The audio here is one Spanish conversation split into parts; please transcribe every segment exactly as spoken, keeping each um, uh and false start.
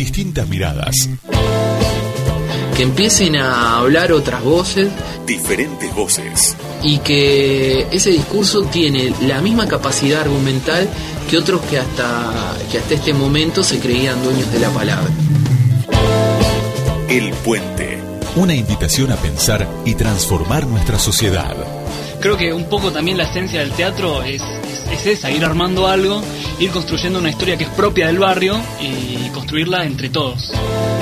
distintas miradas. Que empiecen a hablar otras voces. Diferentes voces. Y que ese discurso tiene la misma capacidad argumental que otros que hasta, que hasta este momento se creían dueños de la palabra. El Puente. Una invitación a pensar y transformar nuestra sociedad. Creo que un poco también la esencia del teatro es, es, es esa, ir armando algo, ir construyendo una historia que es propia del barrio y construirla entre todos.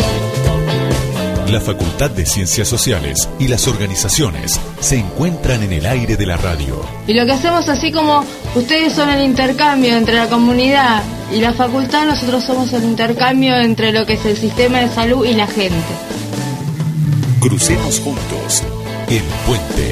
La Facultad de Ciencias Sociales y las organizaciones se encuentran en el aire de la radio. Y lo que hacemos, así como ustedes son el intercambio entre la comunidad y la facultad, nosotros somos el intercambio entre lo que es el sistema de salud y la gente. Crucemos juntos el puente.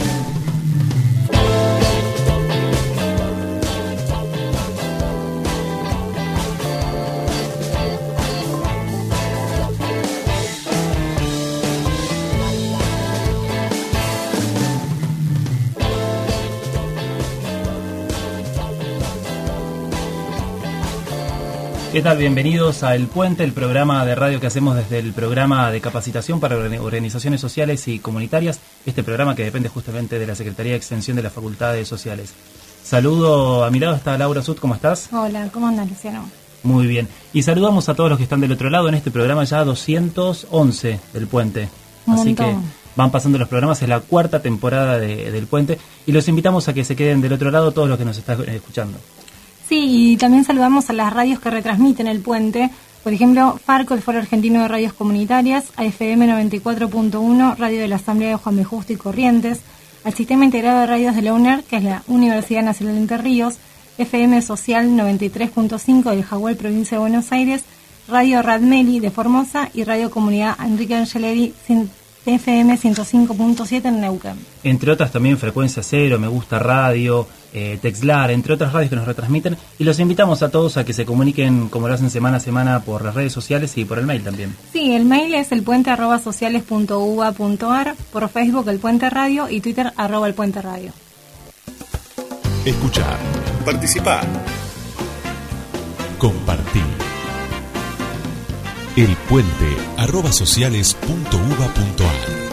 ¿Qué tal? Bienvenidos a El Puente, el programa de radio que hacemos desde el programa de capacitación para organizaciones sociales y comunitarias, este programa que depende justamente de la Secretaría de Extensión de las Facultades Sociales. Saludo, a mi lado está Laura Sud, ¿cómo estás? Hola, ¿cómo andas, Luciano? Muy bien, y saludamos a todos los que están del otro lado en este programa ya doscientos once del Puente. Un Así montón. que van pasando los programas, es la cuarta temporada de, del Puente, y los invitamos a que se queden del otro lado todos los que nos están escuchando. Sí, y también saludamos a las radios que retransmiten el puente. Por ejemplo, Farco, el Foro Argentino de Radios Comunitarias, A F M noventa y cuatro punto uno, Radio de la Asamblea de Juan B. Justo y Corrientes, al Sistema Integrado de Radios de la U N E R, que es la Universidad Nacional de Entre Ríos, F M Social noventa y tres punto cinco del Jaguar, Provincia de Buenos Aires, Radio Radmeli de Formosa y Radio Comunidad Enrique Angeleri, F M ciento cinco punto siete en Neuquén. Entre otras también Frecuencia Cero, Me Gusta Radio, eh, Texlar, entre otras radios que nos retransmiten. Y los invitamos a todos a que se comuniquen como lo hacen semana a semana por las redes sociales y por el mail también. Sí, el mail es elpuente arroba sociales punto u b a punto a r, por Facebook El Puente Radio y Twitter arroba El Puente Radio. Escuchar, participar, compartir. El Puente arroba sociales punto u b a punto a r.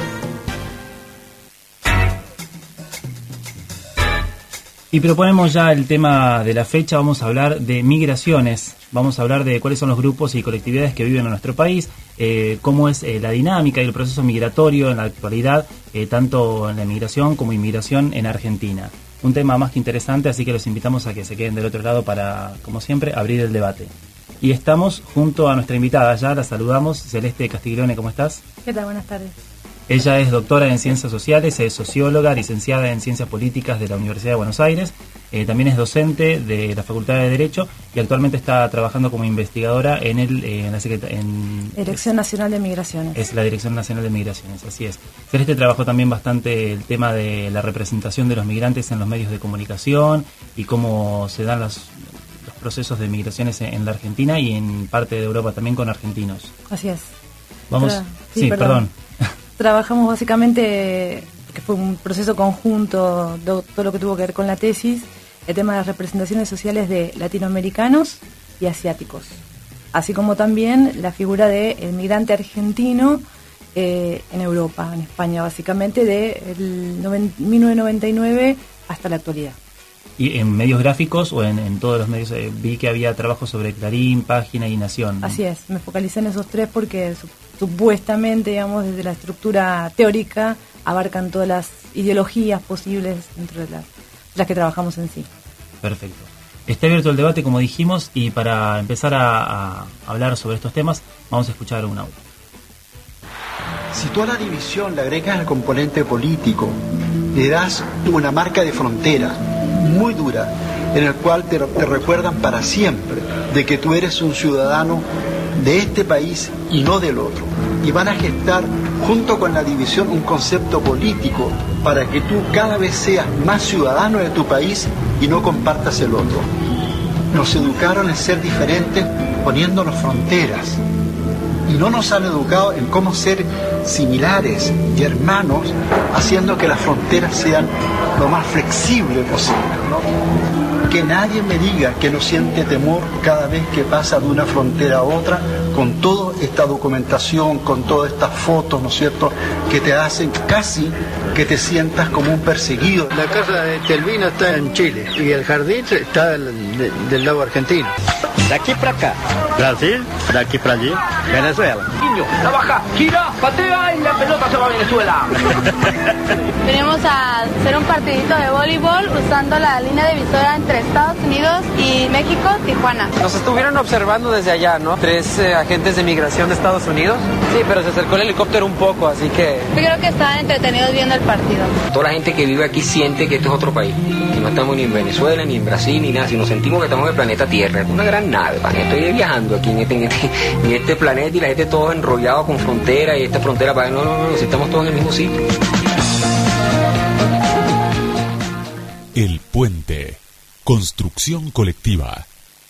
Y proponemos ya el tema de la fecha. Vamos a hablar de migraciones, vamos a hablar de cuáles son los grupos y colectividades que viven en nuestro país, eh, cómo es eh, la dinámica y el proceso migratorio en la actualidad, eh, tanto en la migración como inmigración en Argentina. Un tema más que interesante, así que los invitamos a que se queden del otro lado para, como siempre, abrir el debate. Y estamos junto a nuestra invitada, ya la saludamos, Celeste Castiglione, ¿cómo estás? ¿Qué tal? Buenas tardes. Ella es doctora en Ciencias Sociales, es socióloga, licenciada en Ciencias Políticas de la Universidad de Buenos Aires, eh, también es docente de la Facultad de Derecho y actualmente está trabajando como investigadora en, el, eh, en la Secreta- en, Dirección Nacional de Migraciones. Es la Dirección Nacional de Migraciones, así es. Celeste trabajó también bastante el tema de la representación de los migrantes en los medios de comunicación y cómo se dan los, los procesos de migraciones en, en la Argentina y en parte de Europa también con argentinos. Así es. Vamos, Tra- sí, sí, perdón. perdón. Trabajamos básicamente, que fue un proceso conjunto, de todo lo que tuvo que ver con la tesis, el tema de las representaciones sociales de latinoamericanos y asiáticos, así como también la figura del migrante argentino eh, en Europa, en España, básicamente de el noven- mil novecientos noventa y nueve hasta la actualidad. Y en medios gráficos o en, en todos los medios, eh, vi que había trabajo sobre Clarín, Página y Nación, ¿no? Así es, me focalicé en esos tres porque su- supuestamente, digamos, desde la estructura teórica abarcan todas las ideologías posibles dentro de las, las que trabajamos en sí. Perfecto. Está abierto el debate, como dijimos, y para empezar a, a hablar sobre estos temas, vamos a escuchar un audio. Si tú a la división le agregas el componente político, le das una marca de frontera muy dura, en el cual te, te recuerdan para siempre de que tú eres un ciudadano de este país y no del otro. Y van a gestar, junto con la división, un concepto político para que tú cada vez seas más ciudadano de tu país y no compartas el otro. Nos educaron en ser diferentes poniéndonos fronteras. Y no nos han educado en cómo ser similares y hermanos, haciendo que las fronteras sean lo más flexible posible, ¿no? Que nadie me diga que no siente temor cada vez que pasa de una frontera a otra, con toda esta documentación, con todas estas fotos, ¿no es cierto?, que te hacen casi que te sientas como un perseguido. La casa de Telvino está en Chile y el jardín está del, de, del lado argentino. De aquí para acá, Brasil, de aquí para allí, Venezuela. Niño, la baja, gira, patea y la pelota se va a Venezuela. Venimos a hacer un partidito de voleibol usando la línea divisora entre Estados Unidos y México, Tijuana. Nos estuvieron observando desde allá, ¿no? Tres eh, agentes de migración de Estados Unidos. Sí, pero se acercó el helicóptero un poco, así que... Yo creo que estaban entretenidos viendo el partido. Toda la gente que vive aquí siente que esto es otro país. Que no estamos ni en Venezuela, ni en Brasil, ni nada, sino sentimos que estamos en el planeta Tierra. Es una gran nave, man. Estoy viajando aquí en este, en, este, en este planeta y la gente todos enrollados con frontera y esta frontera para... No, no, no, si estamos todos en el mismo sitio. El Puente. Construcción colectiva.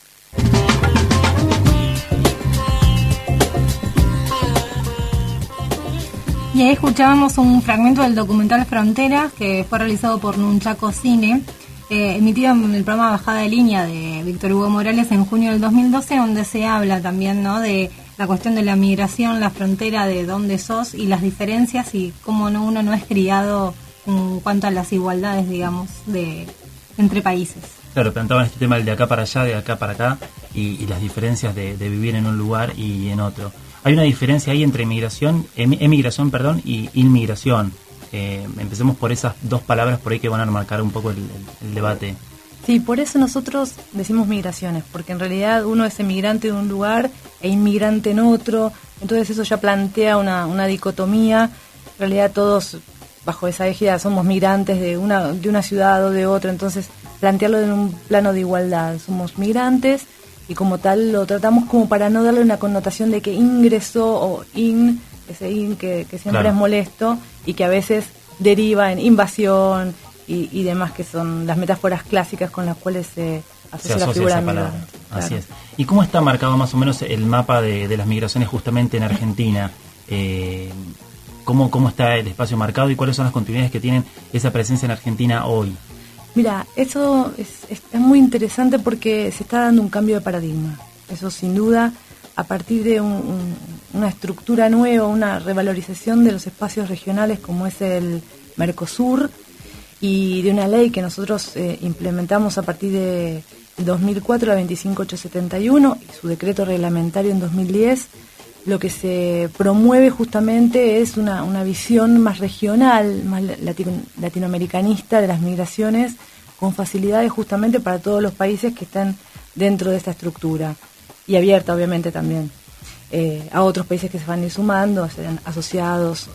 Y ahí escuchábamos un fragmento del documental Fronteras, que fue realizado por Nunchaco Cine, eh, emitido en el programa Bajada de Línea de Víctor Hugo Morales en junio del dos mil doce, donde se habla también, ¿no?, de la cuestión de la migración, la frontera, de dónde sos y las diferencias y cómo no, uno no es criado en cuanto a las igualdades, digamos, de entre países. Claro, planteaban este tema del de acá para allá, de acá para acá, y, y las diferencias de, de vivir en un lugar y en otro. Hay una diferencia ahí entre migración, em, emigración, perdón, y inmigración. Eh, empecemos por esas dos palabras por ahí que van a marcar un poco el, el, el debate. Sí, por eso nosotros decimos migraciones, porque en realidad uno es emigrante de un lugar e inmigrante en otro, entonces eso ya plantea una, una dicotomía. En realidad todos bajo esa égida somos migrantes de una, de una ciudad o de otra, entonces plantearlo en un plano de igualdad. Somos migrantes y como tal lo tratamos como para no darle una connotación de que ingresó o in, ese in que, que siempre claro. es molesto y que a veces deriva en invasión y, y demás, que son las metáforas clásicas con las cuales se asocia, se asocia la figura migrante. Claro. Así es. ¿Y cómo está marcado más o menos el mapa de, de las migraciones justamente en Argentina? Eh, ¿cómo, ¿Cómo está el espacio marcado y cuáles son las continuidades que tienen esa presencia en Argentina hoy? Mira, eso es, es, es muy interesante porque se está dando un cambio de paradigma. Eso sin duda, a partir de un, un, una estructura nueva, una revalorización de los espacios regionales como es el Mercosur y de una ley que nosotros eh, implementamos a partir de dos mil cuatro, la veinticinco mil ochocientos setenta y uno, y su decreto reglamentario en dos mil diez. Lo que se promueve justamente es una, una visión más regional, más latino, latinoamericanista de las migraciones, con facilidades justamente para todos los países que están dentro de esta estructura, y abierta obviamente también eh, a otros países que se van a ir sumando, sean asociados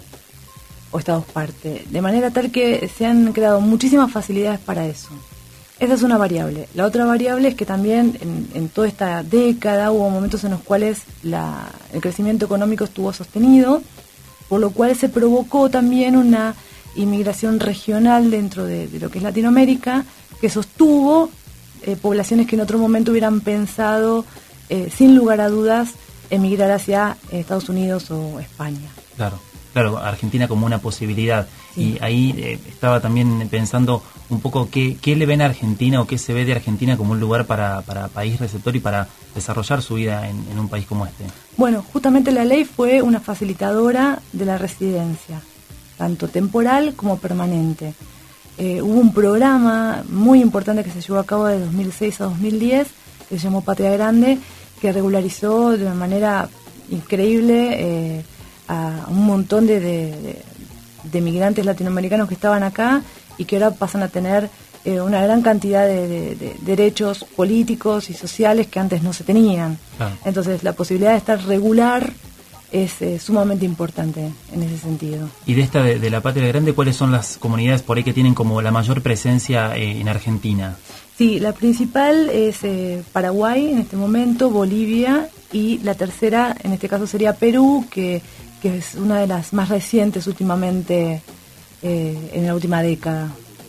o, o estados parte, de manera tal que se han creado muchísimas facilidades para eso. Esa es una variable. La otra variable es que también en, en toda esta década hubo momentos en los cuales la, el crecimiento económico estuvo sostenido, por lo cual se provocó también una inmigración regional dentro de, de lo que es Latinoamérica, que sostuvo eh, poblaciones que en otro momento hubieran pensado, eh, sin lugar a dudas, emigrar hacia Estados Unidos o España. Claro. Claro, Argentina como una posibilidad. Sí. Y ahí eh, estaba también pensando un poco qué, qué le ven a Argentina o qué se ve de Argentina como un lugar para, para país receptor y para desarrollar su vida en, en un país como este. Bueno, justamente la ley fue una facilitadora de la residencia, tanto temporal como permanente. Eh, hubo un programa muy importante que se llevó a cabo de dos mil seis a dos mil diez, que se llamó Patria Grande, que regularizó de una manera increíble eh, a un montón de, de, de migrantes latinoamericanos que estaban acá y que ahora pasan a tener eh, una gran cantidad de, de, de derechos políticos y sociales que antes no se tenían. Claro. Entonces la posibilidad de estar regular es eh, sumamente importante en ese sentido. Y de esta de, de la Patria Grande, ¿cuáles son las comunidades por ahí que tienen como la mayor presencia eh, en Argentina? Sí, la principal es eh, Paraguay en este momento, Bolivia, y la tercera en este caso sería Perú, que que es una de las más recientes últimamente, eh, en la última década.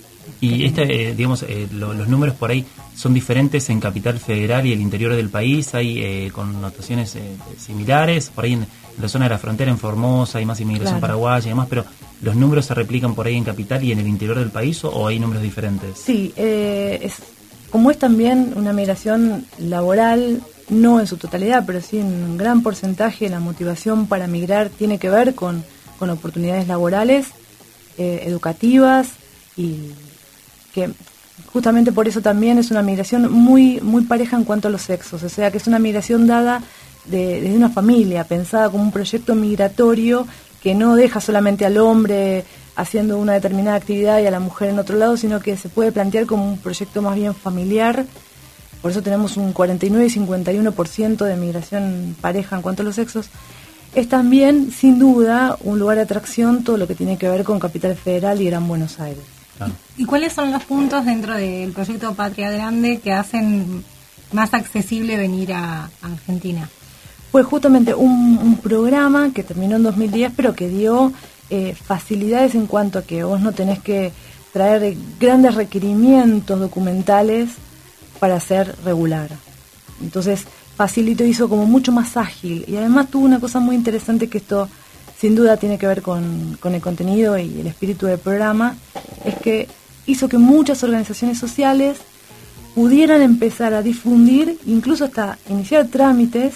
Y este, eh, digamos, eh, lo, los números por ahí son diferentes en Capital Federal y el interior del país, hay eh, connotaciones eh, similares, por ahí en, en la zona de la frontera, en Formosa, hay más inmigración claro. paraguaya y demás, pero ¿los números se replican por ahí en Capital y en el interior del país o, o hay números diferentes? Sí, eh, es, como es también una migración laboral, no en su totalidad, pero sí en un gran porcentaje, la motivación para migrar tiene que ver con, con oportunidades laborales, eh, educativas, y que justamente por eso también es una migración muy, muy pareja en cuanto a los sexos, o sea que es una migración dada de, desde una familia, pensada como un proyecto migratorio que no deja solamente al hombre haciendo una determinada actividad y a la mujer en otro lado, sino que se puede plantear como un proyecto más bien familiar. Por eso tenemos un cuarenta y nueve y cincuenta y uno por ciento de migración pareja en cuanto a los sexos. Es también, sin duda, un lugar de atracción todo lo que tiene que ver con Capital Federal y Gran Buenos Aires. Claro. ¿Y cuáles son los puntos dentro del proyecto Patria Grande que hacen más accesible venir a, a Argentina? Fue justamente un, un programa que terminó en dos mil diez, pero que dio eh, facilidades en cuanto a que vos no tenés que traer grandes requerimientos documentales para ser regular. Entonces facilitó, hizo como mucho más ágil, y además tuvo una cosa muy interesante que esto sin duda tiene que ver con, con el contenido y el espíritu del programa, es que hizo que muchas organizaciones sociales pudieran empezar a difundir, incluso hasta iniciar trámites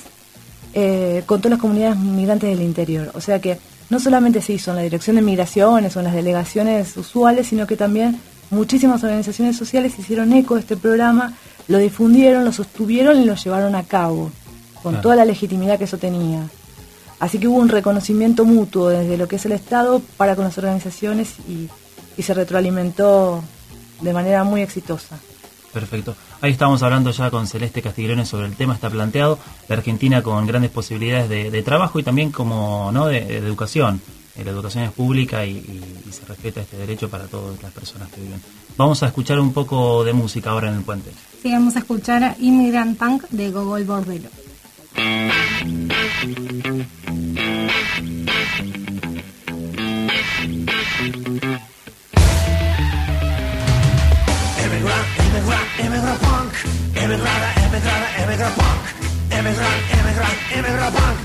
eh, con todas las comunidades migrantes del interior. O sea que no solamente se hizo en la Dirección de Migraciones o en las delegaciones usuales, sino que también muchísimas organizaciones sociales hicieron eco de este programa, lo difundieron, lo sostuvieron y lo llevaron a cabo, con Claro. toda la legitimidad que eso tenía. Así que hubo un reconocimiento mutuo desde lo que es el Estado para con las organizaciones y, y se retroalimentó de manera muy exitosa. Perfecto. Ahí estamos hablando ya con Celeste Castiglione sobre el tema, está planteado, la Argentina con grandes posibilidades de, de trabajo y también como no de, de educación. Eh, La educación es pública y, y, y se respeta este derecho para todas las personas que viven. Vamos a escuchar un poco de música ahora en el puente. Sí, vamos a escuchar a Immigrant Punk de Gogol Bordello. Immigrant, immigrant, immigrant punk. Immigrant, immigrant, immigrant punk. Immigrant, immigrant, immigrant punk.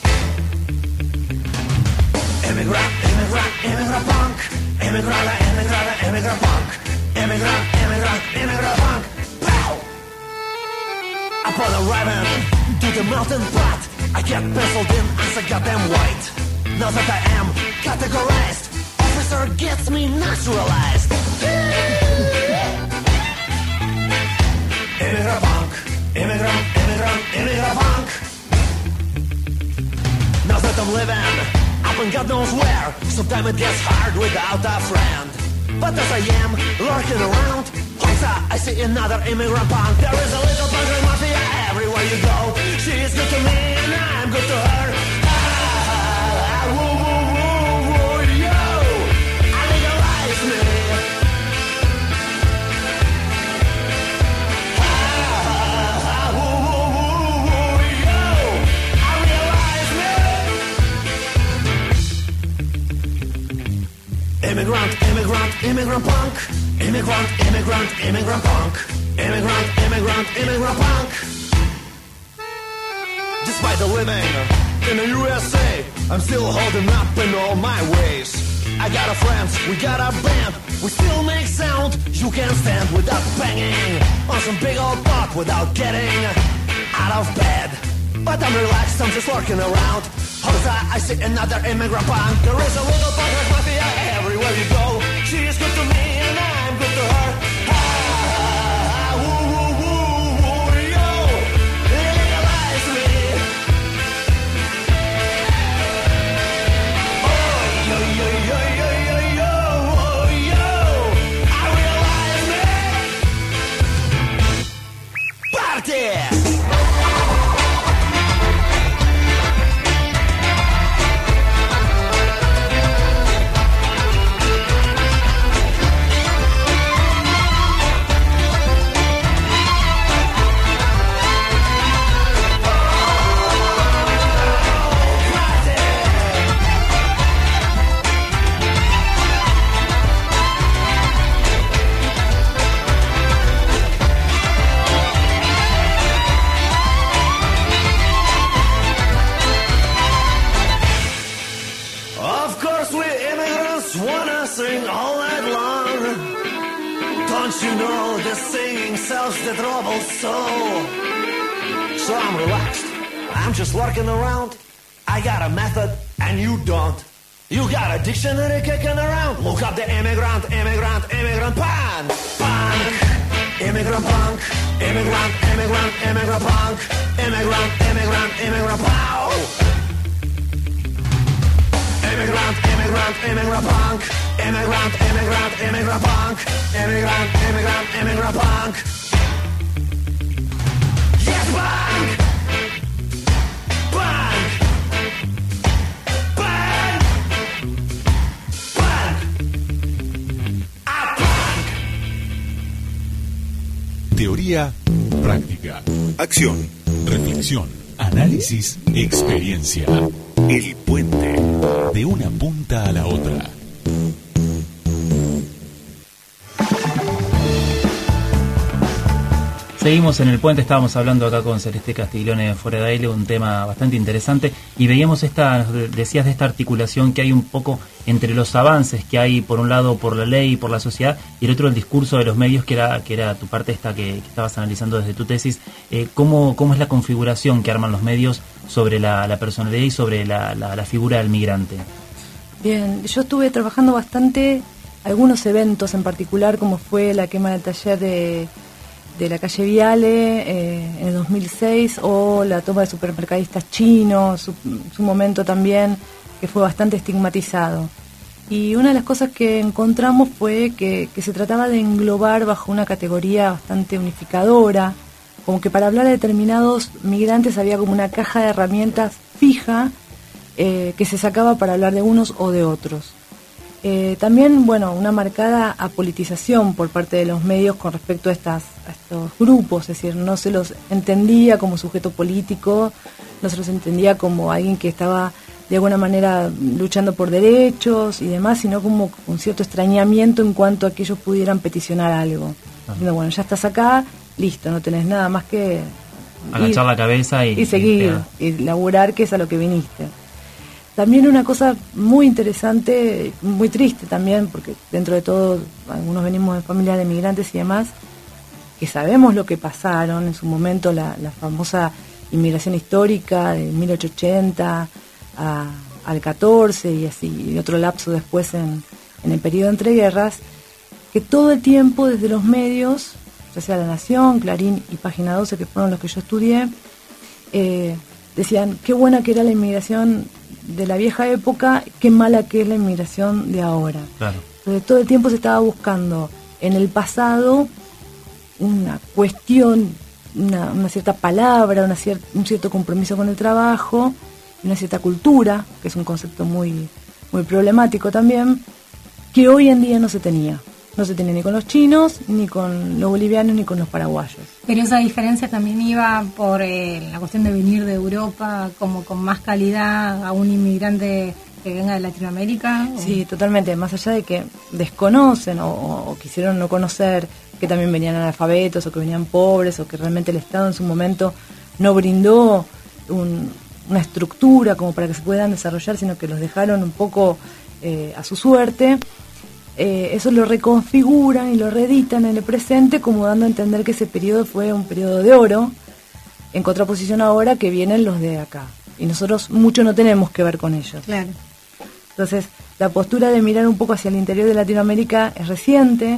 Immigrant, immigrant, immigrant punk. Immigrant, immigrant, immigrant punk. Immigrant, immigrant, immigrant punk. Pow! Upon arriving to the mountain pot, I get penciled in as a goddamn white. Now that I am categorized, officer gets me naturalized. Immigrant punk, immigrant, immigrant, immigrant punk. Now that I'm living up and God knows where, sometimes it gets hard without a friend. But as I am lurking around, I see another immigrant punk. There is a little punk mafia everywhere you go. She is good to me and I'm good to her. Ah, ah, woo, woo, woo, woo, yo, I legalize me. Immigrant, immigrant, immigrant punk. Immigrant, immigrant, immigrant punk. Immigrant, immigrant, immigrant punk. Despite the living in the U S A, I'm still holding up in all my ways. I got a friend, we got a band, we still make sound you can't stand without banging on some big old pot without getting out of bed. But I'm relaxed, I'm just lurking around. Outside I see another immigrant punk. There is a little punk like mafia everywhere you go. She is good to me and I'm good to her. Ah, ah, woo, woo, woo, woo, yo, legalize me. Oh, yo, yo, yo, yo, yo, yo, oh, yo, I realize me. Party! You know the singing sells the trouble soul. so I'm relaxed. I'm just working around. I got a method and you don't. You got a dictionary kicking around. Look up the immigrant, immigrant, immigrant punk, punk, immigrant punk, immigrant, immigrant, immigrant punk, immigrant, immigrant, immigrant pow. Immigrant, immigrant, immigrant punk, immigrant, immigrant, immigrant punk, immigrant, immigrant, immigrant punk. Yes, punk, punk. Teoría, práctica, acción, reflexión, análisis, experiencia. El puente, de una punta a la otra. Seguimos en el puente, estábamos hablando acá con Celeste Castiglione fuera de aire, un tema bastante interesante, y veíamos esta, decías de esta articulación que hay un poco entre los avances que hay por un lado por la ley y por la sociedad, y el otro el discurso de los medios, que era que era tu parte esta que, que estabas analizando desde tu tesis. Eh, ¿cómo, ¿Cómo es la configuración que arman los medios sobre la, la personalidad y sobre la, la, la figura del migrante? Bien, yo estuve trabajando bastante algunos eventos en particular, como fue la quema del taller de... de la calle Viale eh, en el dos mil seis, o la toma de supermercadistas chinos, su, su momento también, que fue bastante estigmatizado. Y una de las cosas que encontramos fue que, que se trataba de englobar bajo una categoría bastante unificadora, como que para hablar de determinados migrantes había como una caja de herramientas fija eh, que se sacaba para hablar de unos o de otros. Eh, también, bueno, una marcada apolitización por parte de los medios con respecto a, estas, a estos grupos, es decir, no se los entendía como sujeto político, no se los entendía como alguien que estaba de alguna manera luchando por derechos y demás, sino como un cierto extrañamiento en cuanto a que ellos pudieran peticionar algo. Ah. Diciendo, bueno, ya estás acá, listo, no tenés nada más que agachar la cabeza y, y seguir, y, y laburar, que es a lo que viniste. También una cosa muy interesante, muy triste también, porque dentro de todo algunos venimos de familias de migrantes y demás, que sabemos lo que pasaron en su momento, la, la famosa inmigración histórica de mil ochocientos ochenta a, al catorce y así, y otro lapso después en, en el periodo entre guerras, que todo el tiempo desde los medios, ya sea La Nación, Clarín y Página doce, que fueron los que yo estudié, eh, decían qué buena que era la inmigración de la vieja época, qué mala que es la inmigración de ahora. Claro. Entonces todo el tiempo se estaba buscando en el pasado una cuestión, una, una cierta palabra, una cier- un cierto compromiso con el trabajo, una cierta cultura, que es un concepto muy, muy problemático también, que hoy en día no se tenía. No se tenía ni con los chinos, ni con los bolivianos, ni con los paraguayos. Pero esa diferencia también iba por eh, la cuestión de venir de Europa como con más calidad a un inmigrante que venga de Latinoamérica. ¿O? Sí, totalmente. Más allá de que desconocen o, o quisieron no conocer que también venían analfabetos o que venían pobres o que realmente el Estado en su momento no brindó un, una estructura como para que se puedan desarrollar, sino que los dejaron un poco eh, a su suerte. Eh, eso lo reconfiguran y lo reeditan en el presente como dando a entender que ese periodo fue un periodo de oro, en contraposición ahora que vienen los de acá. Y nosotros mucho no tenemos que ver con ellos. Claro. Entonces, la postura de mirar un poco hacia el interior de Latinoamérica es reciente,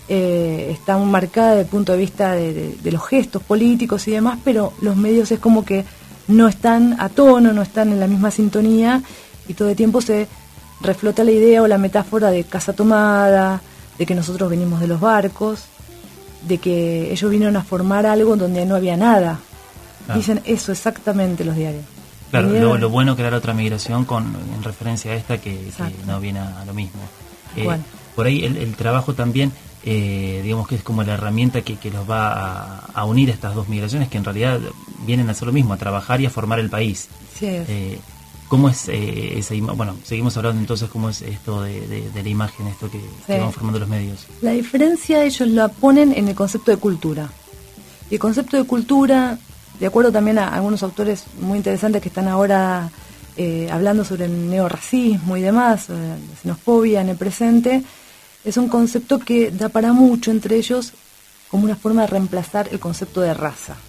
eh, está marcada desde el punto de vista de, de, de los gestos políticos y demás, pero los medios es como que no están a tono, no están en la misma sintonía, y todo el tiempo se reflota la idea o la metáfora de casa tomada, de que nosotros venimos de los barcos, de que ellos vinieron a formar algo donde no había nada. Claro. Dicen eso exactamente los diarios. Claro, lo, lo bueno que era la otra migración con en referencia a esta que, que no viene a, a lo mismo. Eh, bueno. Por ahí el, el trabajo también, eh, digamos que es como la herramienta que, que los va a, a unir a estas dos migraciones, que en realidad vienen a hacer lo mismo, a trabajar y a formar el país. Sí, es. Eh, ¿Cómo es eh, esa imagen? Bueno, seguimos hablando entonces, ¿cómo es esto de, de, de la imagen, esto que, sí. que van formando los medios? La diferencia ellos la ponen en el concepto de cultura. Y el concepto de cultura, de acuerdo también a algunos autores muy interesantes que están ahora eh, hablando sobre el neorracismo y demás, la xenofobia en el presente, es un concepto que da para mucho, entre ellos como una forma de reemplazar el concepto de raza.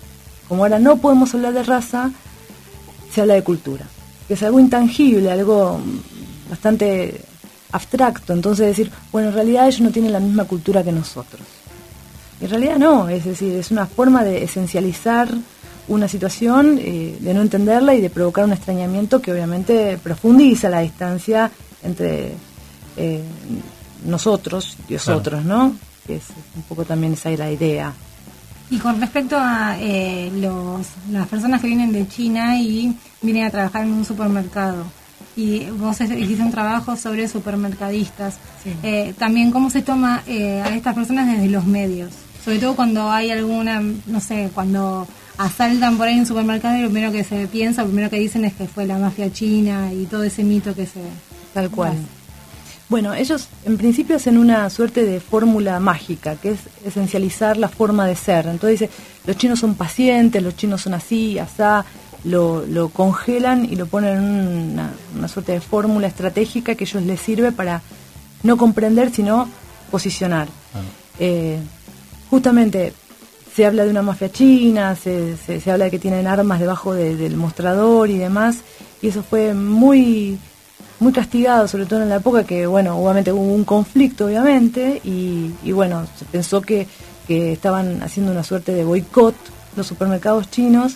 como ahora no podemos hablar de raza, se habla de cultura, que es algo intangible, algo bastante abstracto. Entonces decir, bueno, en realidad ellos no tienen la misma cultura que nosotros. En realidad no, es decir, es una forma de esencializar una situación, eh, de no entenderla y de provocar un extrañamiento que obviamente profundiza la distancia entre eh, nosotros y nosotros, claro. ¿no? Que es un poco también esa la idea. Y con respecto a eh, los, las personas que vienen de China y vienen a trabajar en un supermercado, y vos hiciste un trabajo sobre supermercadistas, sí. eh, también cómo se toma eh, a estas personas desde los medios, sobre todo cuando hay alguna, no sé, cuando asaltan por ahí en un supermercado y lo primero que se piensa, lo primero que dicen es que fue la mafia china y todo ese mito que se... Tal cual. Bueno, ellos en principio hacen una suerte de fórmula mágica, que es esencializar la forma de ser. Entonces dice, los chinos son pacientes, los chinos son así, asá, lo, lo congelan y lo ponen en una, una suerte de fórmula estratégica que a ellos les sirve para no comprender, sino posicionar. Ah. Eh, justamente se habla de una mafia china, se, se, se habla de que tienen armas debajo de, del mostrador y demás, y eso fue muy... muy castigado, sobre todo en la época que, bueno, obviamente hubo un conflicto, obviamente, y, y bueno, se pensó que, que estaban haciendo una suerte de boicot los supermercados chinos,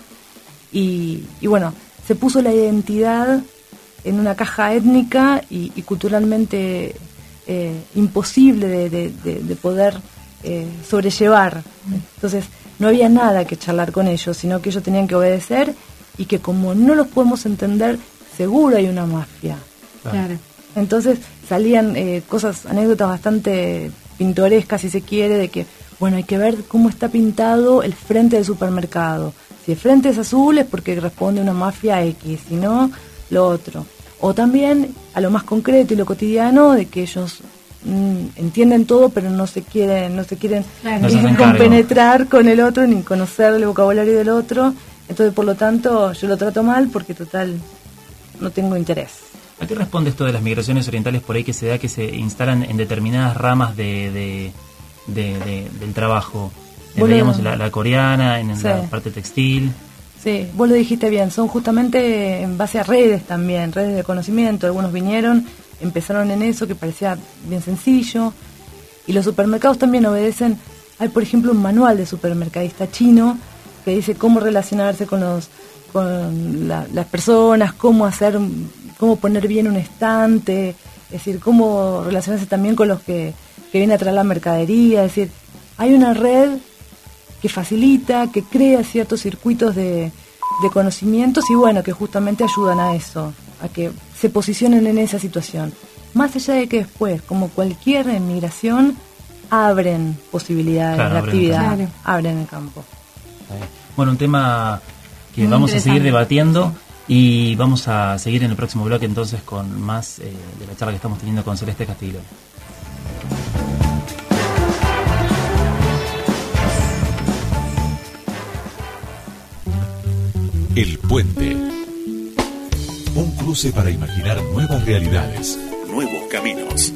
y, y bueno, se puso la identidad en una caja étnica y, y culturalmente eh, imposible de, de, de, de poder eh, sobrellevar. Entonces, no había nada que charlar con ellos, sino que ellos tenían que obedecer, y que como no los podemos entender, seguro hay una mafia. Claro. Entonces salían eh, cosas, anécdotas bastante pintorescas, si se quiere, de que, bueno, hay que ver cómo está pintado el frente del supermercado. Si el frente es azul es porque responde a una mafia X, si no, lo otro. O también a lo más concreto y lo cotidiano, de que ellos mm, entienden todo, pero no se quieren, no se quieren claro. ni no compenetrar con el otro, ni conocer el vocabulario del otro. Entonces, por lo tanto, yo lo trato mal porque, total, no tengo interés. ¿A qué responde esto de las migraciones orientales por ahí que se da que se instalan en determinadas ramas de, de, de, de del trabajo? Bueno, veíamos la, la coreana, en sí. la parte textil. Sí, vos lo dijiste bien, son justamente en base a redes también, redes de conocimiento. Algunos vinieron, empezaron en eso que parecía bien sencillo, y los supermercados también obedecen. Hay, por ejemplo, un manual de supermercadista chino que dice cómo relacionarse con los con la, las personas, cómo hacer... cómo poner bien un estante, es decir, cómo relacionarse también con los que, que vienen a traer la mercadería, es decir, hay una red que facilita, que crea ciertos circuitos de, de conocimientos y bueno, que justamente ayudan a eso, a que se posicionen en esa situación. Más allá de que después, como cualquier migración, abren posibilidades claro, de abren actividad, claro. abren el campo. Bueno, un tema que Muy vamos a seguir debatiendo. Y vamos a seguir en el próximo bloque entonces con más eh, de la charla que estamos teniendo con Celeste Castillo. El Puente. Un cruce para imaginar nuevas realidades, nuevos caminos.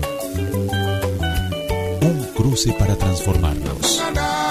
Un cruce para transformarnos.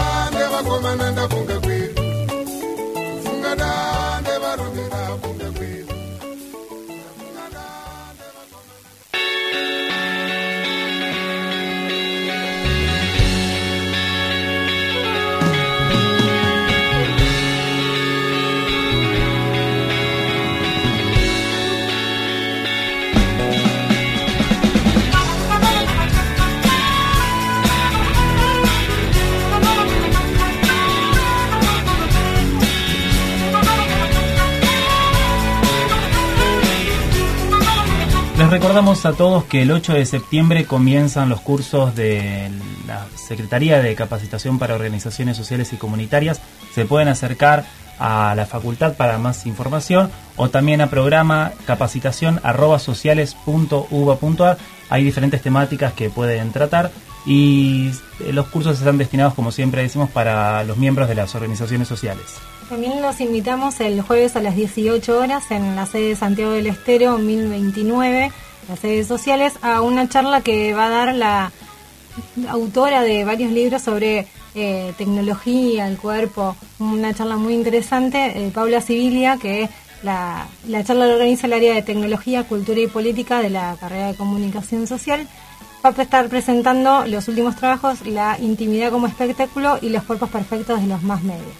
Les recordamos a todos que el ocho de septiembre comienzan los cursos de la Secretaría de Capacitación para Organizaciones Sociales y Comunitarias. Se pueden acercar a la facultad para más información o también a programa capacitación arroba sociales punto uva punto a r. Hay diferentes temáticas que pueden tratar y los cursos están destinados, como siempre decimos, para los miembros de las organizaciones sociales. También los invitamos el jueves a las dieciocho horas en la sede de Santiago del Estero, mil veintinueve, las sedes sociales, a una charla que va a dar la autora de varios libros sobre eh, tecnología, el cuerpo, una charla muy interesante. Eh, Paula Sibilia, que la, la charla la organiza el área de Tecnología, Cultura y Política de la carrera de Comunicación Social, va a estar presentando los últimos trabajos, La intimidad como espectáculo y Los cuerpos perfectos de los más medios.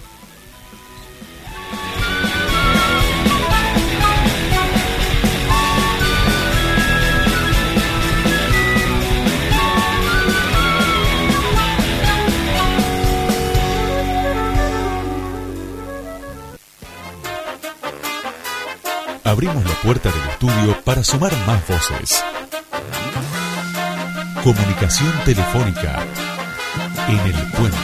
Abrimos la puerta del estudio para sumar más voces. Comunicación telefónica en el puente.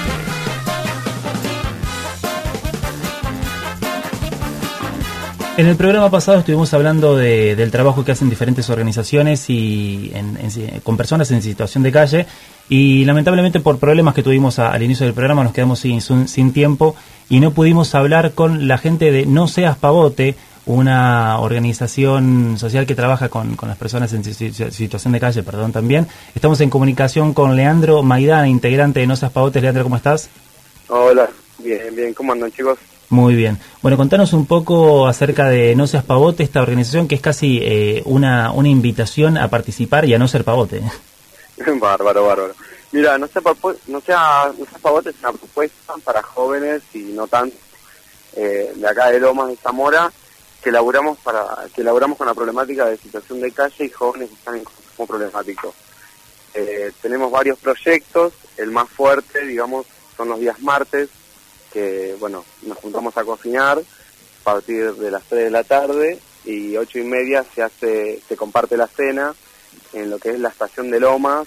En el programa pasado estuvimos hablando de, del trabajo que hacen diferentes organizaciones y en, en, con personas en situación de calle, y lamentablemente por problemas que tuvimos a, al inicio del programa nos quedamos sin, sin tiempo y no pudimos hablar con la gente de No Seas Pavote, una organización social que trabaja con, con las personas en situación de calle, perdón, también. Estamos en comunicación con Leandro Maidana, integrante de No Seas Pavote. Leandro, ¿cómo estás? Hola, bien, bien, ¿cómo andan, chicos? Muy bien. Bueno, contanos un poco acerca de No Seas Pavote, esta organización que es casi eh, una, una invitación a participar y a no ser pavote. Bárbaro, bárbaro. Mira, No Seas Pavote, no sea, no seas pavote es una propuesta para jóvenes y no tanto eh, de acá de Lomas de Zamora, que elaboramos para que elaboramos con la problemática de situación de calle y jóvenes que están en consumo problemático. Eh, tenemos varios proyectos, el más fuerte, digamos, son los días martes, que, bueno, nos juntamos a cocinar a partir de las tres de la tarde y ocho y media se hace, se comparte la cena en lo que es la estación de Lomas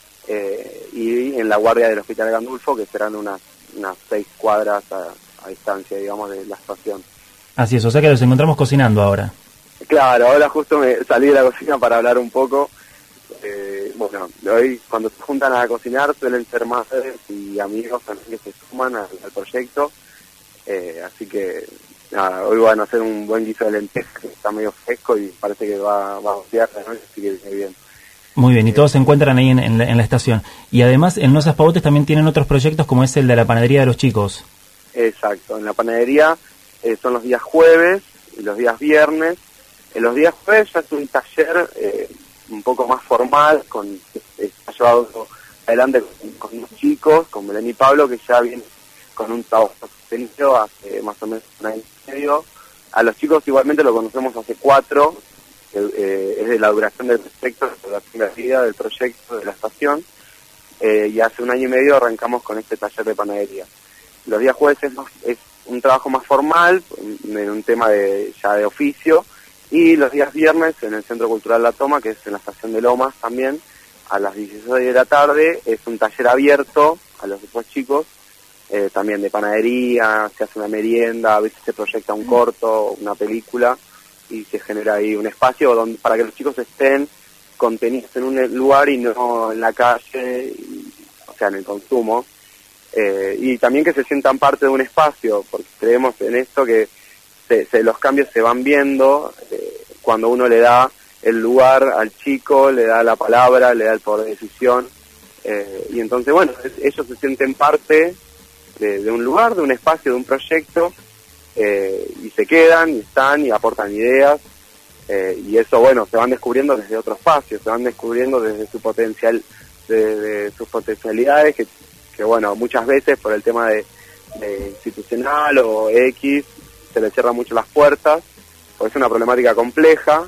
eh, y en la guardia del Hospital Gandulfo, que serán unas, unas seis cuadras a, a distancia, digamos, de la estación. Así es, o sea que los encontramos cocinando ahora. Claro, ahora justo me salí de la cocina para hablar un poco. Eh, bueno, hoy cuando se juntan a cocinar suelen ser madres y amigos también que se suman al, al proyecto. Eh, así que nada, hoy van a hacer un buen guiso de lentejas que está medio fresco y parece que va, va a bocear la noche, así que viene bien. Muy bien, y todos se encuentran ahí en, en, la, en la estación. Y además en No Seas Pavotes también tienen otros proyectos como es el de la panadería de los chicos. Exacto, en la panadería eh, son los días jueves y los días viernes. En los días jueves ya es un taller eh, un poco más formal, con está llevado adelante con, con los chicos, con Belén y Pablo, que ya vienen con un trabajo sostenido hace más o menos un año y medio. A los chicos igualmente lo conocemos hace cuatro, eh, es de la duración del proyecto, de la duración de la vida del proyecto, de la estación, eh, y hace un año y medio arrancamos con este taller de panadería. Los días jueves es, más, es un trabajo más formal, en un tema de ya de oficio, y los días viernes en el Centro Cultural La Toma, que es en la estación de Lomas también, a las dieciséis de la tarde, es un taller abierto a los otros chicos, eh, también de panadería, se hace una merienda, a veces se proyecta un corto, una película, y se genera ahí un espacio donde para que los chicos estén contenidos en un lugar y no en la calle, y, o sea, en el consumo, eh, y también que se sientan parte de un espacio, porque creemos en esto que se, se, los cambios se van viendo eh, cuando uno le da el lugar al chico, le da la palabra, le da el poder de decisión, eh, y entonces, bueno, ellos se sienten parte de, de un lugar, de un espacio, de un proyecto, eh, y se quedan, y están, y aportan ideas, eh, y eso, bueno, se van descubriendo desde otro espacio, se van descubriendo desde su potencial, de, de sus potencialidades, que, que, bueno, muchas veces por el tema de, de institucional o X, se les cierran mucho las puertas, porque es una problemática compleja,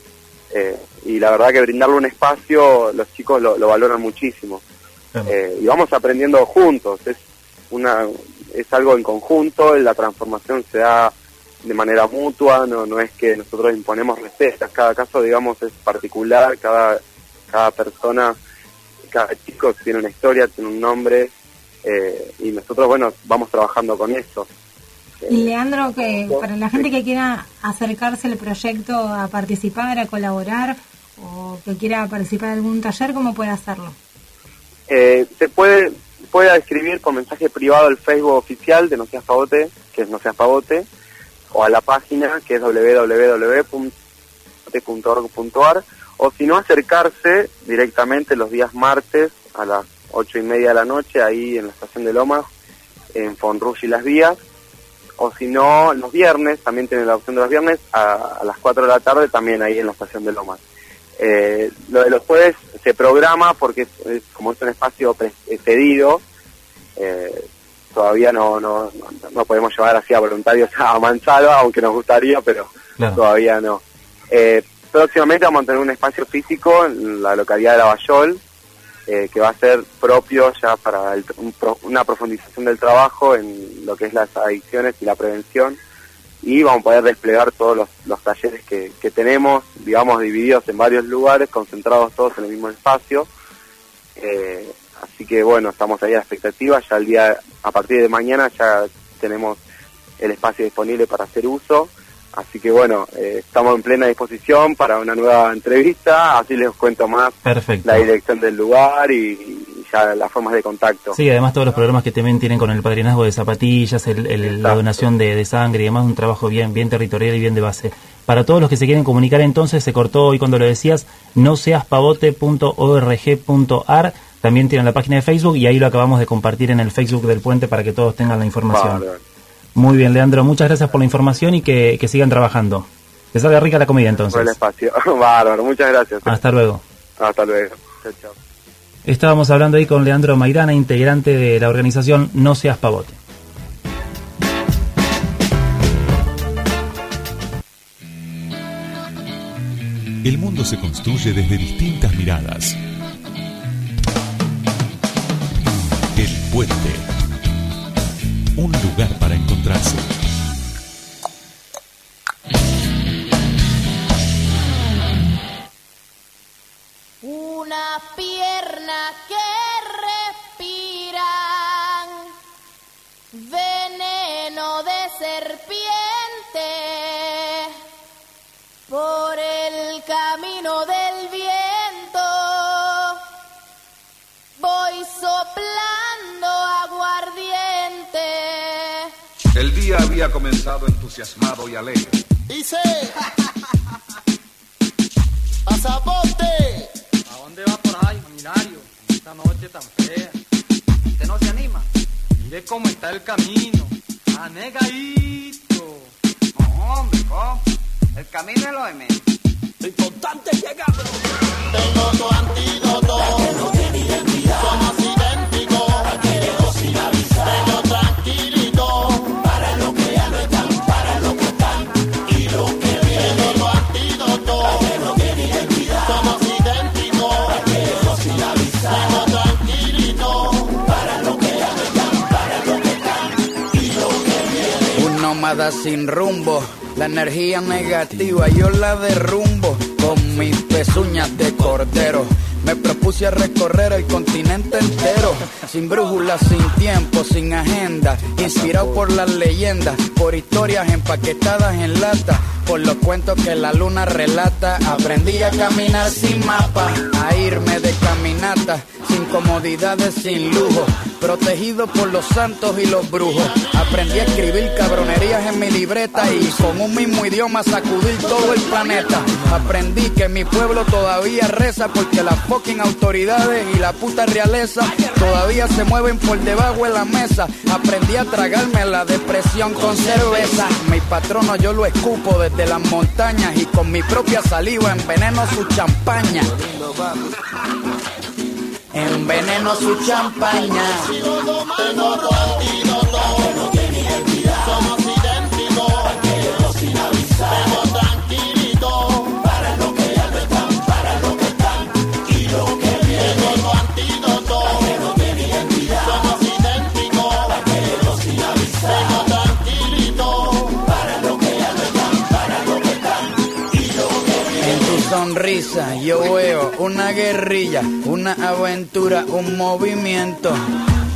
eh, y la verdad que brindarle un espacio, los chicos lo, lo valoran muchísimo. Eh, y vamos aprendiendo juntos, es una es algo en conjunto, la transformación se da de manera mutua, no no es que nosotros imponemos recetas, cada caso, digamos, es particular, cada cada persona, cada chico tiene una historia, tiene un nombre, eh, y nosotros, bueno, vamos trabajando con eso. Y Leandro, que para la gente que quiera acercarse al proyecto, a participar, a colaborar, o que quiera participar en algún taller, ¿cómo puede hacerlo? Eh, se puede puede escribir por mensaje privado al Facebook oficial de No Seas Pavote, que es No Seas Pavote, o a la página que es doble u doble u doble u punto pavote punto org punto a r, o si no, acercarse directamente los días martes a las ocho y media de la noche, ahí en la estación de Lomas, en Fonrush y Las Vías. O si no, los viernes, también tienen la opción de los viernes, a, a las cuatro de la tarde, también ahí en la estación de Lomas. Eh, lo de los jueves se programa porque es, es, como es un espacio pre- pedido, eh, todavía no, no, no, no podemos llevar así a voluntarios a Mansalva, aunque nos gustaría, pero claro, todavía no. Eh, próximamente vamos a tener un espacio físico en la localidad de Lavallol, eh, que va a ser propio ya para el, un, una profundización del trabajo en lo que es las adicciones y la prevención, y vamos a poder desplegar todos los, los talleres que, que tenemos, digamos, divididos en varios lugares, concentrados todos en el mismo espacio. Eh, así que bueno, estamos ahí a la expectativa. Ya el día, a partir de mañana ya tenemos el espacio disponible para hacer uso. Así que bueno, eh, estamos en plena disposición para una nueva entrevista, así les cuento más. Perfecto. La dirección del lugar y, y ya las formas de contacto. Sí, además todos los programas que también tienen con el padrinazgo de zapatillas, el, el, la donación de, de sangre y demás, un trabajo bien, bien territorial y bien de base. Para todos los que se quieren comunicar entonces, se cortó hoy cuando lo decías, no seas pavote punto org punto ar, también tienen la página de Facebook y ahí lo acabamos de compartir en el Facebook del Puente para que todos tengan la información. Vale. Muy bien, Leandro, muchas gracias por la información y que, que sigan trabajando. Que salga rica la comida entonces. Por el espacio. Bárbaro, muchas gracias. Hasta luego. Hasta luego. Chao, chao. Estábamos hablando ahí con Leandro Mairana, integrante de la organización No Seas Pavote. El mundo se construye desde distintas miradas. El Puente. Un lugar para encontrarse. Una pierna que respira veneno de serpiente por el camino del viento. Voy soplando aguardiente. El día había comenzado entusiasmado y alegre. Dice, pasaporte. ¿A dónde va por ahí, seminario? Esta noche tan fea. ¿Usted no se anima? Mire cómo está el camino. Anegadito. No, hombre, ¿cómo? El camino es lo de menos. Lo importante es llegar. Tengo tu antídoto. No tiene identidad. Somos idénticos. Aquellos sin avisar. Tengo tranquilito. Para lo que ya no están. Para lo que están. Y lo que viene. Tengo tu antídoto. No tiene identidad. Somos idénticos. Aquellos sin avisar. Tengo tranquilito. Para lo que ya no están. Para lo que están. Y lo que viene. Un nómada sin rumbo. La energía negativa yo la derrumbo con mis pezuñas de cordero. Me propuse a recorrer el continente entero, sin brújula, sin tiempo, sin agenda, inspirado por las leyendas, por historias empaquetadas en lata, por los cuentos que la luna relata. Aprendí a caminar sin mapa, a irme de caminata, sin comodidades, sin lujo, protegido por los santos y los brujos. Aprendí a escribir cabronerías en mi libreta y con un mismo idioma sacudir todo el planeta. Aprendí que mi pueblo todavía reza porque las fucking autoridades y la puta realeza todavía se mueven por debajo de la mesa. Aprendí a tragarme la depresión con cerveza. Mi patrono yo lo escupo desde las montañas y con mi propia saliva enveneno su champaña. Enveneno su champaña. Tengo tu antídoto. No tiene identidad. Somos idénticos. Aquellos sin avisar. Tengo tranquilito. Para lo que ya no están. Para lo que están. Y lo que viene. Tengo tu antídoto. No tiene identidad. Somos idénticos. Aquellos sin avisar. Tengo tranquilito. Para lo que ya no están. Para lo que están. Y lo que viene. En tu sonrisa yo veo una guerrilla, una aventura, un movimiento.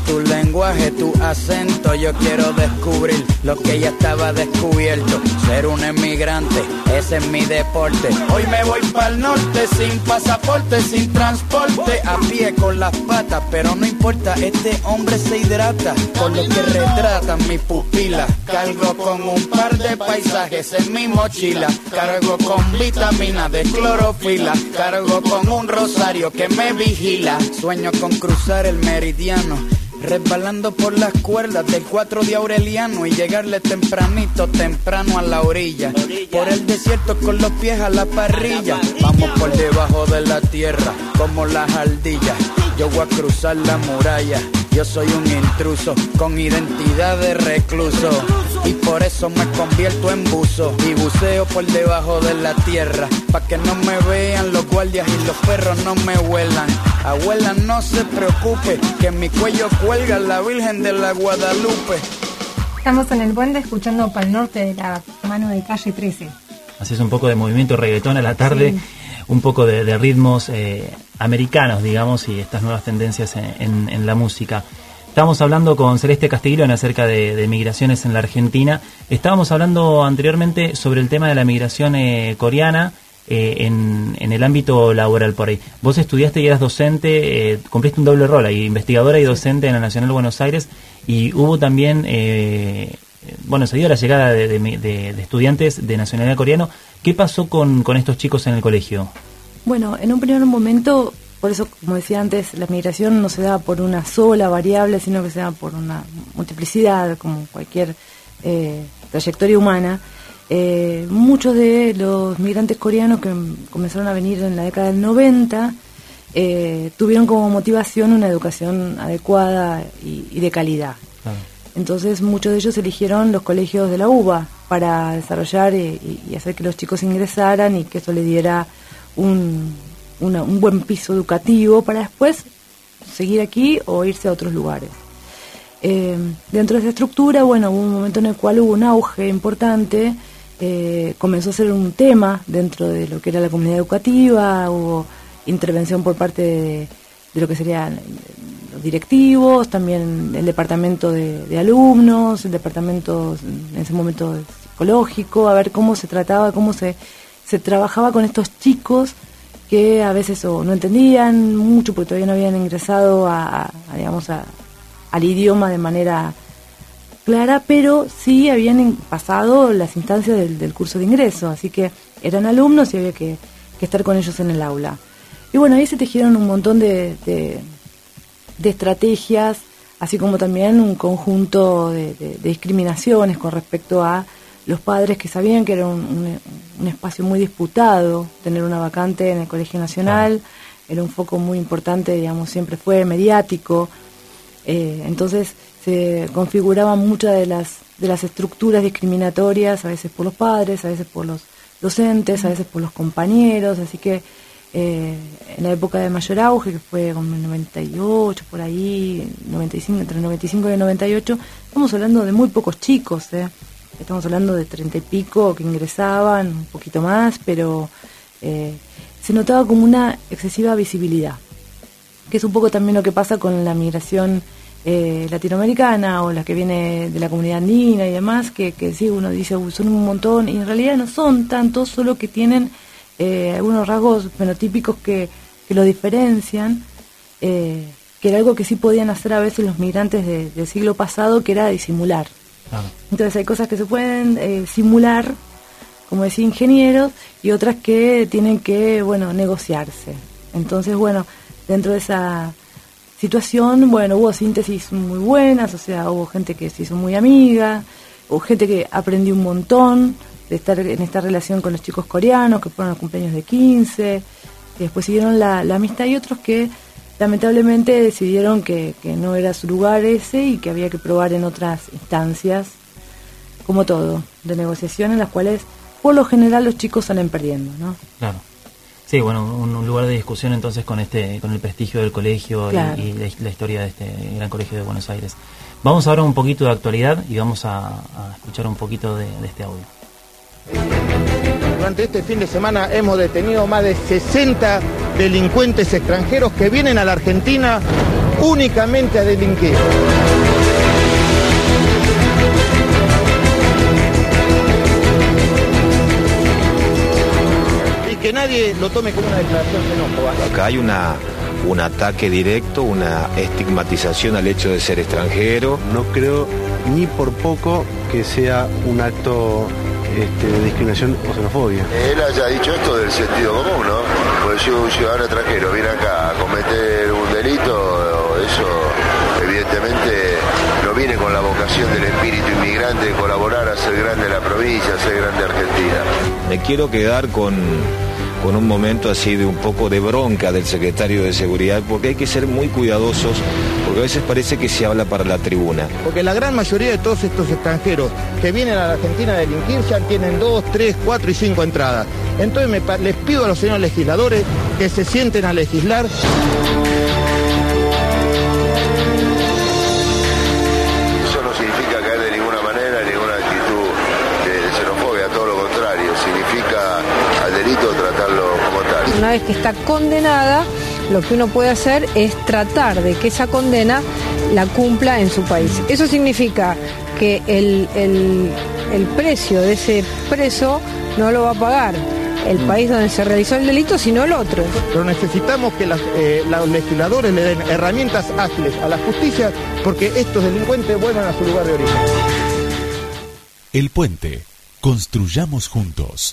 tu lenguaje, tu acento. Yo quiero descubrir lo que ya estaba descubierto. Ser un emigrante, ese es mi deporte. Hoy me voy pa'l norte, sin pasaporte, sin transporte, a pie con las patas, pero no importa, este hombre se hidrata con lo que retratan mi pupila. Cargo con un par de paisajes en mi mochila, cargo con vitamina de clorofila, cargo con un rosario que me vigila. Sueño con cruzar el meridiano, resbalando por las cuerdas del cuatro de Aureliano y llegarle tempranito, temprano a la orilla, por el desierto con los pies a la parrilla. Vamos por debajo de la tierra como las ardillas. Yo voy a cruzar la muralla, yo soy un intruso con identidad de recluso, y por eso me convierto en buzo y buceo por debajo de la tierra, pa' que no me vean los guardias y los perros no me huelan. Abuela, no se preocupe, que en mi cuello cuelga la Virgen de la Guadalupe. Estamos en el puente escuchando Pa'l Norte de la mano de Calle trece. Así es, un poco de movimiento reggaetón a la tarde, sí. Un poco de, de ritmos eh, americanos, digamos, y estas nuevas tendencias en, en, en la música. Estábamos hablando con Celeste Castiglione acerca de, de migraciones en la Argentina. Estábamos hablando anteriormente sobre el tema de la migración eh, coreana eh, en, en el ámbito laboral por ahí. Vos estudiaste y eras docente, eh, cumpliste un doble rol ahí, investigadora y docente en la Nacional de Buenos Aires, y hubo también, eh, bueno, se dio la llegada de, de, de, de estudiantes de nacionalidad coreana. ¿Qué pasó con, con estos chicos en el colegio? Bueno, en un primer momento, por eso, como decía antes, la migración no se da por una sola variable, sino que se da por una multiplicidad, como cualquier eh, trayectoria humana. Eh, muchos de los migrantes coreanos que comenzaron a venir en la década del noventa eh, tuvieron como motivación una educación adecuada y, y de calidad. Claro. Entonces muchos de ellos eligieron los colegios de la U B A para desarrollar y, y hacer que los chicos ingresaran y que eso les diera un, una, un buen piso educativo para después seguir aquí o irse a otros lugares. Eh, dentro de esa estructura, bueno, hubo un momento en el cual hubo un auge importante, eh, comenzó a ser un tema dentro de lo que era la comunidad educativa, hubo intervención por parte de, de lo que serían los directivos, también el departamento de, de alumnos, el departamento en ese momento psicológico, a ver cómo se trataba, cómo se, se trabajaba con estos chicos que a veces o no entendían mucho porque todavía no habían ingresado a, a digamos a, al idioma de manera clara, pero sí habían pasado las instancias del, del curso de ingreso, así que eran alumnos y había que, que estar con ellos en el aula. Y bueno, ahí se tejieron un montón de, de, de estrategias, así como también un conjunto de, de, de discriminaciones con respecto a los padres que sabían que era un, un, un espacio muy disputado, tener una vacante en el Colegio Nacional, era un foco muy importante, digamos, siempre fue mediático, eh, entonces se configuraban muchas de las, de las estructuras discriminatorias, a veces por los padres, a veces por los docentes, a veces por los compañeros, así que Eh, en la época de mayor auge, que fue como el noventa y ocho, por ahí, noventa y cinco, entre el noventa y cinco y el noventa y ocho, estamos hablando de muy pocos chicos, ¿eh? Estamos hablando de treinta y pico que ingresaban, un poquito más, pero eh, se notaba como una excesiva visibilidad, que es un poco también lo que pasa con la migración eh, latinoamericana o la que viene de la comunidad andina y demás, que, que sí, uno dice, uh, son un montón, y en realidad no son tantos, solo que tienen Eh, algunos rasgos fenotípicos que, que lo diferencian, eh, que era algo que sí podían hacer a veces los migrantes de, del siglo pasado, que era disimular. Ah. Entonces hay cosas que se pueden eh, simular, como decía ingenieros, y otras que tienen que, bueno, negociarse. Entonces, bueno, dentro de esa situación, bueno, hubo síntesis muy buenas, o sea, hubo gente que se hizo muy amiga, hubo gente que aprendió un montón de estar en esta relación con los chicos coreanos, que fueron los cumpleaños de quince, y después siguieron la, la amistad, y otros que lamentablemente decidieron que, que no era su lugar ese y que había que probar en otras instancias, como todo, de negociación en las cuales por lo general los chicos salen perdiendo, ¿no? Claro. Sí, bueno, un, un lugar de discusión entonces con este con el prestigio del colegio, claro, y, y la, la historia de este gran colegio de Buenos Aires. Vamos ahora un poquito de actualidad y vamos a, a escuchar un poquito de, de este audio. Durante este fin de semana hemos detenido más de sesenta delincuentes extranjeros que vienen a la Argentina únicamente a delinquir. Y que nadie lo tome como una declaración xenófoba. Acá hay una, un ataque directo, una estigmatización al hecho de ser extranjero. No creo ni por poco que sea un acto este, de discriminación o xenofobia. Él haya dicho esto del sentido común, ¿no? Pues si un ciudadano extranjero viene acá a cometer un delito, eso evidentemente no viene con la vocación del espíritu inmigrante de colaborar a hacer grande la provincia, a hacer grande Argentina. Me quiero quedar con, con un momento así de un poco de bronca del secretario de Seguridad, porque hay que ser muy cuidadosos, porque a veces parece que se habla para la tribuna. Porque la gran mayoría de todos estos extranjeros que vienen a la Argentina a delinquir ya tienen dos, tres, cuatro y cinco entradas. Entonces me, les pido a los señores legisladores que se sienten a legislar. Eso no significa caer de ninguna manera, ninguna actitud de, de xenofobia, todo lo contrario, significa al delito tratarlo como tal. Una vez que está condenada, lo que uno puede hacer es tratar de que esa condena la cumpla en su país. Eso significa que el, el, el precio de ese preso no lo va a pagar el país donde se realizó el delito, sino el otro. Pero necesitamos que las, eh, los legisladores le den herramientas ágiles a la justicia porque estos delincuentes vuelvan a su lugar de origen. El Puente. Construyamos juntos.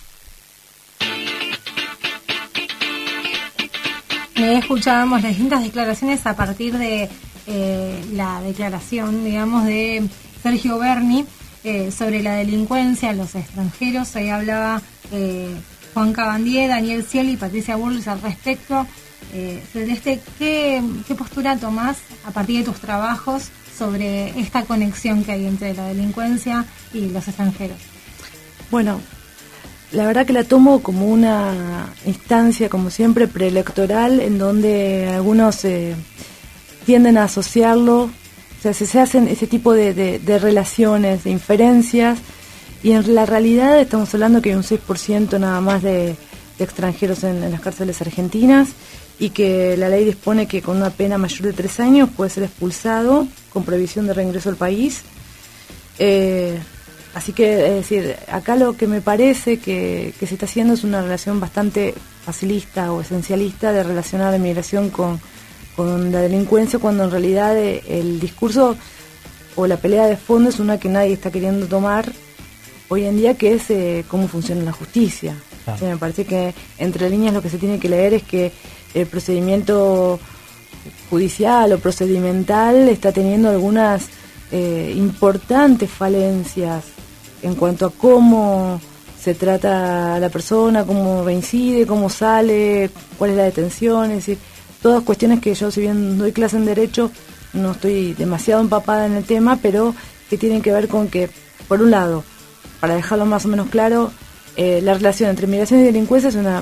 Escuchábamos las distintas declaraciones a partir de eh, la declaración, digamos, de Sergio Berni eh, sobre la delincuencia en los extranjeros. Ahí hablaba eh, Juan Cabandier, Daniel Scioli y Patricia Bullrich al respecto. Eh, Celeste, ¿qué, ¿qué postura tomás a partir de tus trabajos sobre esta conexión que hay entre la delincuencia y los extranjeros? Bueno, la verdad que la tomo como una instancia, como siempre, preelectoral, en donde algunos eh, tienden a asociarlo, o sea, se, se hacen ese tipo de, de, de relaciones, de inferencias, y en la realidad estamos hablando que hay un seis por ciento nada más de, de extranjeros en, en las cárceles argentinas, y que la ley dispone que con una pena mayor de tres años puede ser expulsado con prohibición de reingreso al país. Eh, Así que, es decir, acá lo que me parece que, que se está haciendo es una relación bastante facilista o esencialista de relacionar la migración con, con la delincuencia, cuando en realidad el discurso o la pelea de fondo es una que nadie está queriendo tomar hoy en día, que es eh, cómo funciona la justicia. Ah. O sea, me parece que entre líneas lo que se tiene que leer es que el procedimiento judicial o procedimental está teniendo algunas eh, importantes falencias en cuanto a cómo se trata a la persona, cómo reincide, cómo sale, cuál es la detención, es decir, todas cuestiones que yo, si bien doy clase en Derecho, no estoy demasiado empapada en el tema, pero que tienen que ver con que, por un lado, para dejarlo más o menos claro, eh, la relación entre migración y delincuencia es una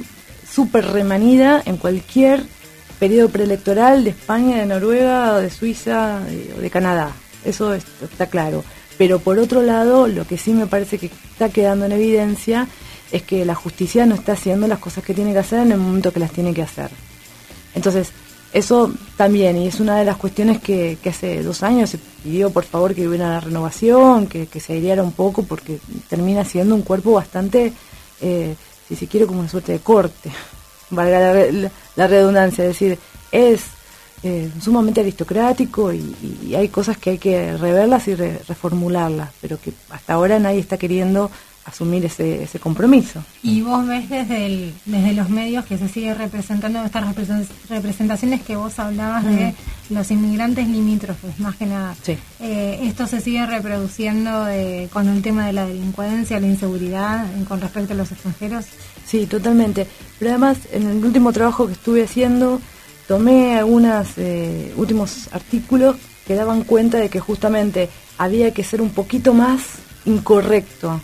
súper remanida en cualquier periodo preelectoral de España, de Noruega, o de Suiza o de Canadá, eso está claro. Pero por otro lado, lo que sí me parece que está quedando en evidencia es que la justicia no está haciendo las cosas que tiene que hacer en el momento que las tiene que hacer. Entonces, eso también, y es una de las cuestiones que, que hace dos años se pidió por favor que hubiera una renovación, que, que se aireara un poco, porque termina siendo un cuerpo bastante, eh, si se quiere, como una suerte de corte, valga la, la, la redundancia, es decir, es Eh, sumamente aristocrático y, y hay cosas que hay que reverlas y re, reformularlas, pero que hasta ahora nadie está queriendo asumir ese, ese compromiso. Y vos ves desde, el, desde los medios que se sigue representando estas representaciones que vos hablabas mm. de los inmigrantes limítrofes, más que nada. Sí. Eh, esto se sigue reproduciendo de, con el tema de la delincuencia, la inseguridad en, con respecto a los extranjeros. Sí, totalmente. Pero además, en el último trabajo que estuve haciendo, tomé algunos eh, últimos artículos que daban cuenta de que justamente había que ser un poquito más incorrecto.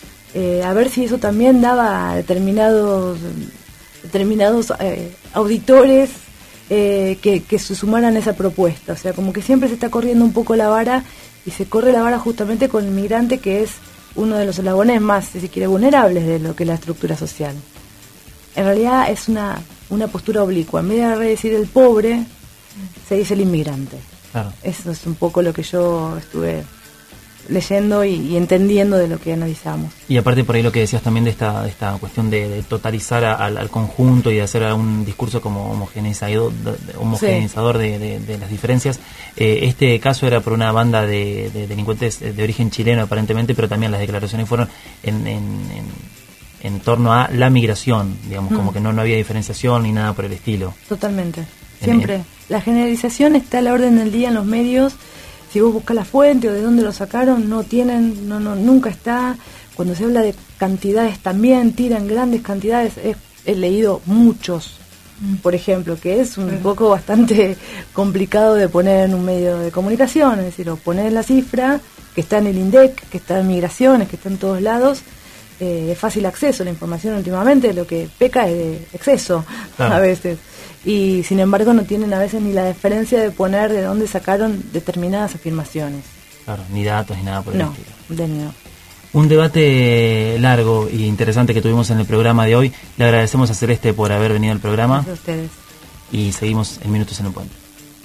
Eh, a ver si eso también daba a determinados, determinados eh, auditores eh, que, que se sumaran a esa propuesta. O sea, como que siempre se está corriendo un poco la vara, y se corre la vara justamente con el migrante, que es uno de los eslabones más, si se quiere, vulnerables de lo que es la estructura social. En realidad es una... una postura oblicua. En vez de decir el pobre, se dice el inmigrante. Claro. Eso es un poco lo que yo estuve leyendo y, y entendiendo de lo que analizamos. Y aparte por ahí lo que decías también de esta, de esta cuestión de, de totalizar a, al, al conjunto y de hacer un discurso como homogeneizador, de, homogeneizador sí. de, de, de las diferencias. Eh, este caso era por una banda de, de delincuentes de origen chileno aparentemente, pero también las declaraciones fueron en, en, en, en torno a la migración, digamos, mm. como que no, no había diferenciación ni nada por el estilo. Totalmente. Siempre. En, en... La generalización está a la orden del día en los medios. Si vos buscas la fuente o de dónde lo sacaron, no tienen, no, no, nunca está. Cuando se habla de cantidades también, tiran grandes cantidades. He, he leído muchos, mm. por ejemplo, que es un sí. poco bastante complicado de poner en un medio de comunicación. Es decir, o poner la cifra, que está en el INDEC, que está en migraciones, que está en todos lados. Eh, de fácil acceso. La información últimamente lo que peca es de exceso, claro. a veces. Y sin embargo no tienen a veces ni la deferencia de poner de dónde sacaron determinadas afirmaciones. Claro, ni datos ni nada por el no, estilo. De no. Un debate largo e interesante que tuvimos en el programa de hoy. Le agradecemos a Celeste por haber venido al programa. Gracias a ustedes. Y seguimos en Minutos en el Puente.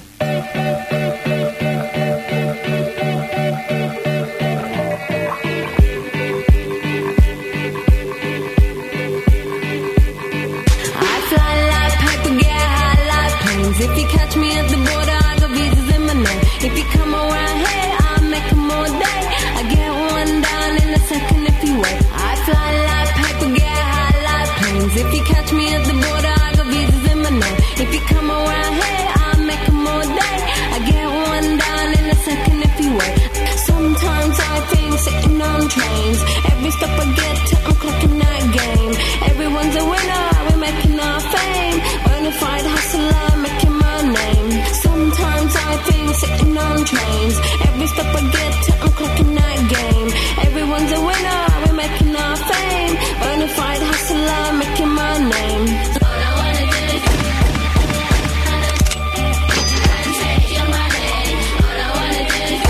If you catch me at the border, I got visas in my name. If you come around here, I'll make them all day. I get one down in a second if you wait. I fly like paper, get high like planes. If you catch me at the border, I got visas in my name. If you come around here, I'll make them all day. I get one down in a second if you wait. Sometimes I think sitting on trains. Every stop I get to, I'm clocking that game. Everyone's a winner, we're making our fame. Bonafide hustler, making my name. Sometimes I think sitting on trains. Every stop I get to, I'm clocking that game. Everyone's a winner, we're making our fame. Bonafide hustler, making my name. All I wanna do is take your money. All I wanna do is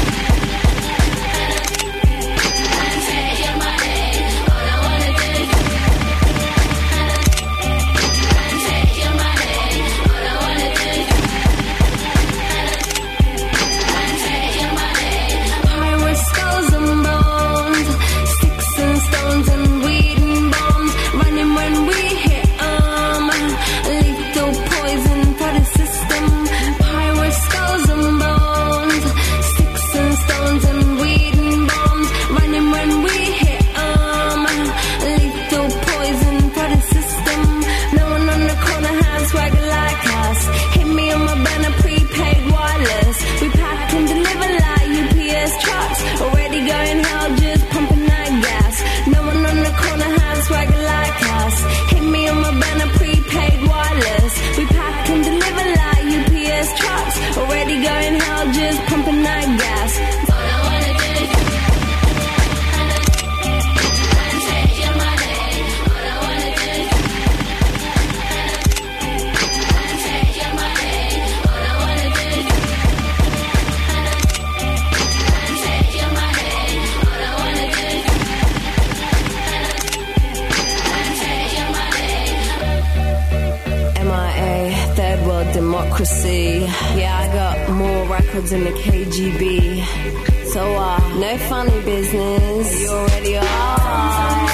take your money. All I wanna do is take your money. All I wanna do is take your money. Pirate skulls and bones, sticks and stones and weed and bombs, running when we hit 'em. Lethal poison for the system. Pirate skulls and bones, sticks and stones and weed and bombs, running when we hit 'em. Lethal poison for the system. No one on the corner has swagger like us. Hit me on my banner, prepaid wireless. We pack and deliver like U P S trucks. Already going hell, just pumping that gas. No one on the corner has swagger like us. Hit me on my banner, prepaid wireless. We pack and deliver like U P S trucks. Already going hell, just pumping that gas. All I wanna do is take your money. All I wanna do is take your money. All I wanna do is take your money. All I wanna do is take your money. M I A, third world democracy. Yeah, I got more records in the K G B. So, uh, no funny business. You already are.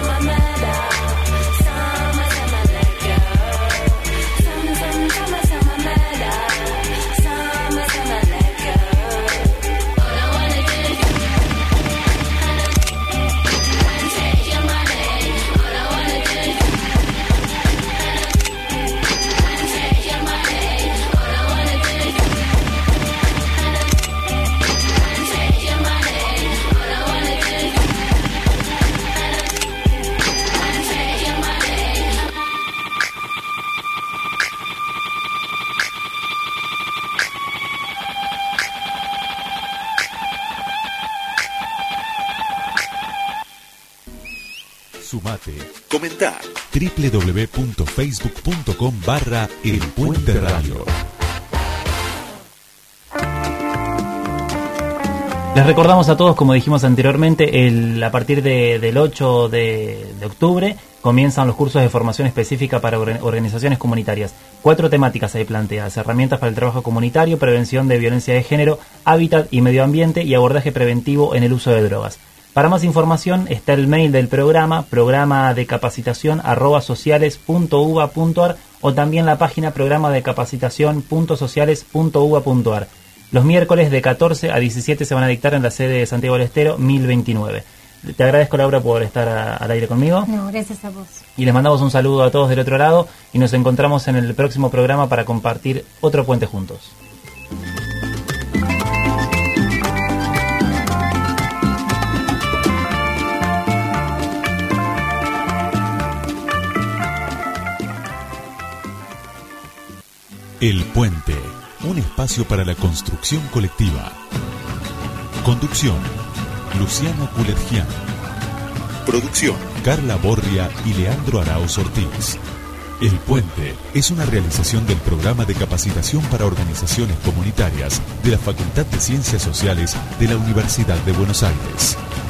Sumate, comentá doble u doble u doble u punto facebook punto com barra El Puente Radio. Les recordamos a todos, como dijimos anteriormente, el, a partir de, del ocho de, de octubre comienzan los cursos de formación específica para or, organizaciones comunitarias. Cuatro temáticas hay planteadas: herramientas para el trabajo comunitario, prevención de violencia de género, hábitat y medio ambiente y abordaje preventivo en el uso de drogas. Para más información está el mail del programa, programa de capacitación arroba sociales punto uva punto ar, o también la página programa de capacitación punto sociales punto uva punto ar. Los miércoles de catorce a diecisiete se van a dictar en la sede de Santiago del Estero mil veintinueve. Te agradezco, Laura, por estar a, al aire conmigo. No, gracias a vos. Y les mandamos un saludo a todos del otro lado y nos encontramos en el próximo programa para compartir otro puente juntos. El Puente, un espacio para la construcción colectiva. Conducción, Luciano Culergian. Producción, Carla Borria y Leandro Arauz Ortiz. El Puente es una realización del programa de capacitación para organizaciones comunitarias de la Facultad de Ciencias Sociales de la Universidad de Buenos Aires.